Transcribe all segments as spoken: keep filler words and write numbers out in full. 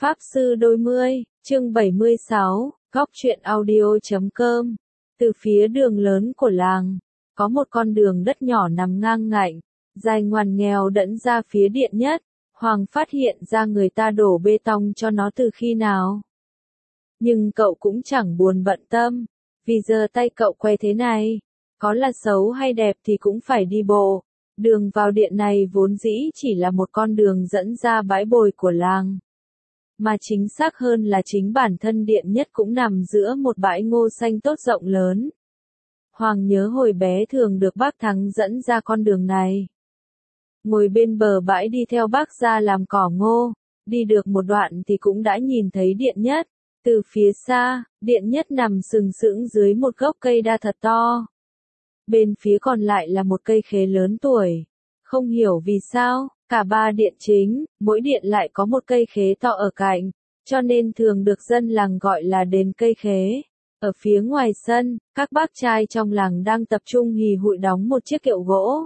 Pháp Sư Đôi mươi, chương bảy mươi sáu, góc truyện audio chấm com. Từ phía đường lớn của làng, có một con đường đất nhỏ nằm ngang ngạnh, dài ngoằn nghèo dẫn ra phía điện nhất. Hoàng phát hiện ra người ta đổ bê tông cho nó từ khi nào. Nhưng cậu cũng chẳng buồn bận tâm, vì giờ tay cậu quay thế này, có là xấu hay đẹp thì cũng phải đi bộ. Đường vào điện này vốn dĩ chỉ là một con đường dẫn ra bãi bồi của làng. Mà chính xác hơn là chính bản thân điện nhất cũng nằm giữa một bãi ngô xanh tốt rộng lớn. Hoàng nhớ hồi bé thường được bác Thắng dẫn ra con đường này. Ngồi bên bờ bãi đi theo bác ra làm cỏ ngô, đi được một đoạn thì cũng đã nhìn thấy điện nhất. Từ phía xa, điện nhất nằm sừng sững dưới một gốc cây đa thật to. Bên phía còn lại là một cây khế lớn tuổi. Không hiểu vì sao, cả ba điện chính, mỗi điện lại có một cây khế to ở cạnh, cho nên thường được dân làng gọi là đền cây khế. Ở phía ngoài sân, các bác trai trong làng đang tập trung hì hụi đóng một chiếc kiệu gỗ.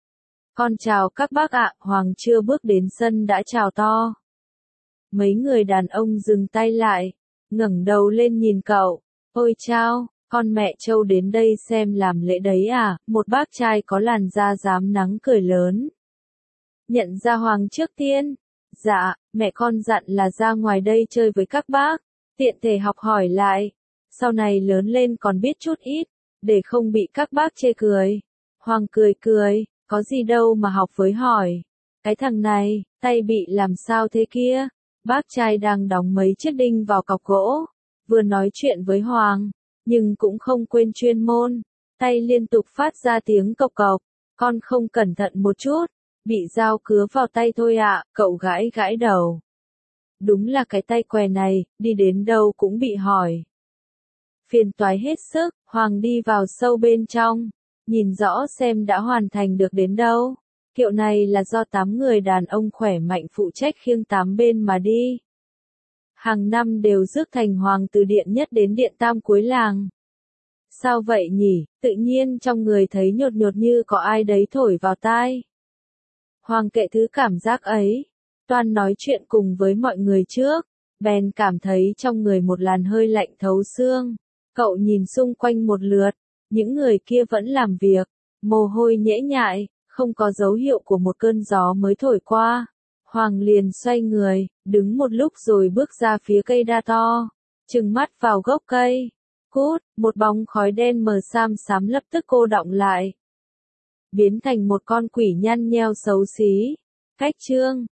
Con chào các bác ạ, Hoàng chưa bước đến sân đã chào to. Mấy người đàn ông dừng tay lại, ngẩng đầu lên nhìn cậu. Ôi chao, con mẹ Châu đến đây xem làm lễ đấy à? Một bác trai có làn da rám nắng cười lớn. Nhận ra Hoàng trước tiên. Dạ, mẹ con dặn là ra ngoài đây chơi với các bác, tiện thể học hỏi lại. Sau này lớn lên còn biết chút ít, để không bị các bác chê cười. Hoàng cười cười, có gì đâu mà học với hỏi. Cái thằng này, tay bị làm sao thế kia? Bác trai đang đóng mấy chiếc đinh vào cọc gỗ, vừa nói chuyện với Hoàng, nhưng cũng không quên chuyên môn, tay liên tục phát ra tiếng cộc cộc. Con không cẩn thận một chút, bị dao cứa vào tay thôi ạ, cậu gãi gãi đầu. Đúng là cái tay què này, đi đến đâu cũng bị hỏi. Phiền toái hết sức, Hoàng đi vào sâu bên trong, nhìn rõ xem đã hoàn thành được đến đâu. Kiệu này là do tám người đàn ông khỏe mạnh phụ trách khiêng tám bên mà đi. Hàng năm đều rước thành Hoàng từ điện nhất đến điện tam cuối làng. Sao vậy nhỉ, tự nhiên trong người thấy nhột nhột như có ai đấy thổi vào tai. Hoàng kệ thứ cảm giác ấy, toan nói chuyện cùng với mọi người trước, bèn cảm thấy trong người một làn hơi lạnh thấu xương. Cậu nhìn xung quanh một lượt, những người kia vẫn làm việc, mồ hôi nhễ nhại, không có dấu hiệu của một cơn gió mới thổi qua. Hoàng liền xoay người, đứng một lúc rồi bước ra phía cây đa to, trừng mắt vào gốc cây. Cút, một bóng khói đen mờ xám xám lập tức cô đọng lại, biến thành một con quỷ nhăn nheo xấu xí. Cách trương,